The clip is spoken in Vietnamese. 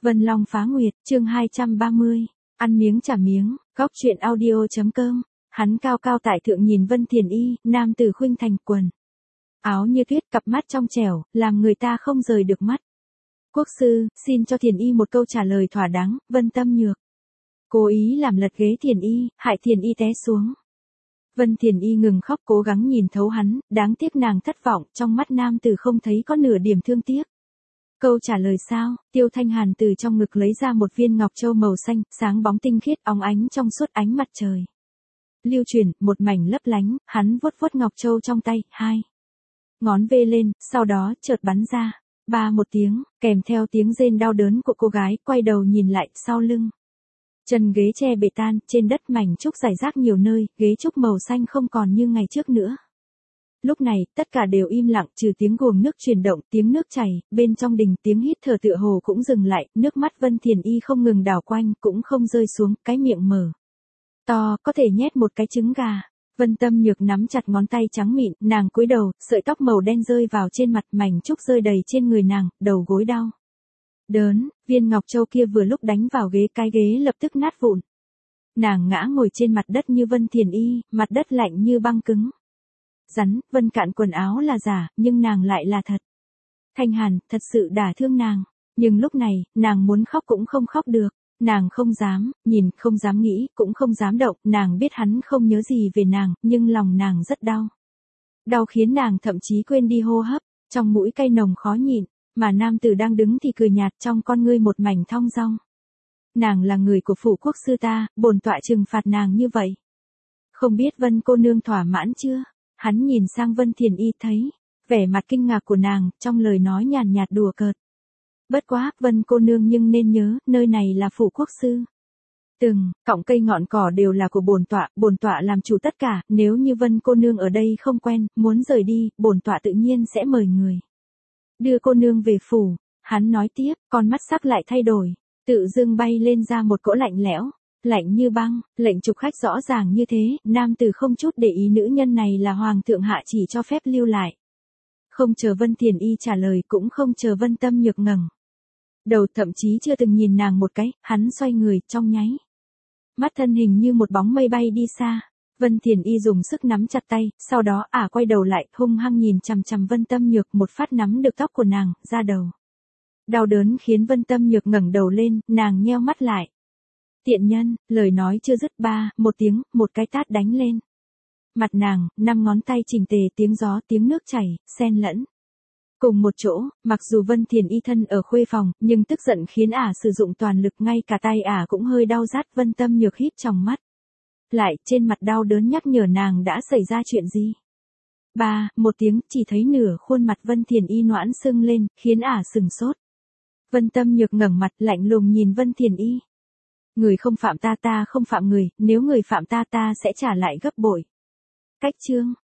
Vân Long Phá Nguyệt, chương 230, ăn miếng trả miếng, góc truyện audio.com. Hắn cao cao tại thượng nhìn Vân Thiền Y, nam tử khuynh thành, quần áo như tuyết, cặp mắt trong trẻo, làm người ta không rời được mắt. Quốc sư, xin cho Thiền Y một câu trả lời thỏa đáng. Vân Tâm Nhược cố ý làm lật ghế Thiền Y, hại Thiền Y té xuống. Vân Thiền Y ngừng khóc, cố gắng nhìn thấu hắn, đáng tiếc nàng thất vọng, trong mắt nam tử không thấy có nửa điểm thương tiếc. Câu trả lời sao? Tiêu Thanh Hàn từ trong ngực lấy ra một viên ngọc châu màu xanh, sáng bóng tinh khiết, óng ánh trong suốt ánh mặt trời. Lưu chuyển, một mảnh lấp lánh, hắn vuốt vuốt ngọc châu trong tay, hai ngón vê lên, sau đó chợt bắn ra. Ba một tiếng, kèm theo tiếng rên đau đớn của cô gái, quay đầu nhìn lại, sau lưng. Chân ghế tre bể tan, trên đất mảnh trúc rải rác nhiều nơi, ghế trúc màu xanh không còn như ngày trước nữa. Lúc này, tất cả đều im lặng, trừ tiếng guồng nước chuyển động, tiếng nước chảy, bên trong đình tiếng hít thở tựa hồ cũng dừng lại, nước mắt Vân Thiền Y không ngừng đảo quanh, cũng không rơi xuống, cái miệng mở to, có thể nhét một cái trứng gà. Vân Tâm Nhược nắm chặt ngón tay trắng mịn, nàng cúi đầu, sợi tóc màu đen rơi vào trên mặt, mảnh trúc rơi đầy trên người nàng, đầu gối đau đớn, viên ngọc châu kia vừa lúc đánh vào ghế, cái ghế lập tức nát vụn. Nàng ngã ngồi trên mặt đất như Vân Thiền Y, mặt đất lạnh như băng cứng. Rắn, Vân Cạn quần áo là giả, nhưng nàng lại là thật. Thanh Hàn, thật sự đả thương nàng. Nhưng lúc này, nàng muốn khóc cũng không khóc được. Nàng không dám, nhìn, không dám nghĩ, cũng không dám động. Nàng biết hắn không nhớ gì về nàng, nhưng lòng nàng rất đau. Đau khiến nàng thậm chí quên đi hô hấp, trong mũi cay nồng khó nhịn. Mà nam tử đang đứng thì cười nhạt, trong con ngươi một mảnh thong dong. Nàng là người của phủ quốc sư ta, bổn tọa trừng phạt nàng như vậy. Không biết Vân cô nương thỏa mãn chưa? Hắn nhìn sang Vân Thiền Y, thấy vẻ mặt kinh ngạc của nàng, trong lời nói nhàn nhạt đùa cợt. Bất quá, Vân cô nương nhưng nên nhớ, nơi này là phủ quốc sư. Từng cọng cây ngọn cỏ đều là của bổn tọa làm chủ tất cả, nếu như Vân cô nương ở đây không quen, muốn rời đi, bổn tọa tự nhiên sẽ mời người đưa cô nương về phủ. Hắn nói tiếp, con mắt sắc lại thay đổi, tự dưng bay lên ra một cỗ lạnh lẽo. Lạnh như băng, lệnh trục khách rõ ràng như thế, nam tử không chút để ý nữ nhân này là hoàng thượng hạ chỉ cho phép lưu lại. Không chờ Vân Thiền Y trả lời, cũng không chờ Vân Tâm Nhược ngẩng đầu, thậm chí chưa từng nhìn nàng một cái, hắn xoay người, trong nháy mắt thân hình như một bóng mây bay đi xa. Vân Thiền Y dùng sức nắm chặt tay, sau đó quay đầu lại, hung hăng nhìn chằm chằm Vân Tâm Nhược, một phát nắm được tóc của nàng, ra đầu. Đau đớn khiến Vân Tâm Nhược ngẩng đầu lên, nàng nheo mắt lại. Tiện nhân, lời nói chưa dứt, một tiếng, một cái tát đánh lên mặt nàng, 5 ngón tay chỉnh tề, tiếng gió, tiếng nước chảy, xen lẫn cùng một chỗ. Mặc dù Vân Thiền Y thân ở khuê phòng, nhưng tức giận khiến sử dụng toàn lực, ngay cả tay cũng hơi đau rát. Vân Tâm Nhược híp trong mắt lại, trên mặt đau đớn nhắc nhở nàng đã xảy ra chuyện gì. Một tiếng, chỉ thấy nửa khuôn mặt Vân Thiền Y noãn sưng lên, khiến sừng sốt. Vân Tâm Nhược ngẩng mặt, lạnh lùng nhìn Vân Thiền Y. Người không phạm ta, ta không phạm người, nếu người phạm ta, ta sẽ trả lại gấp bội. Cách chương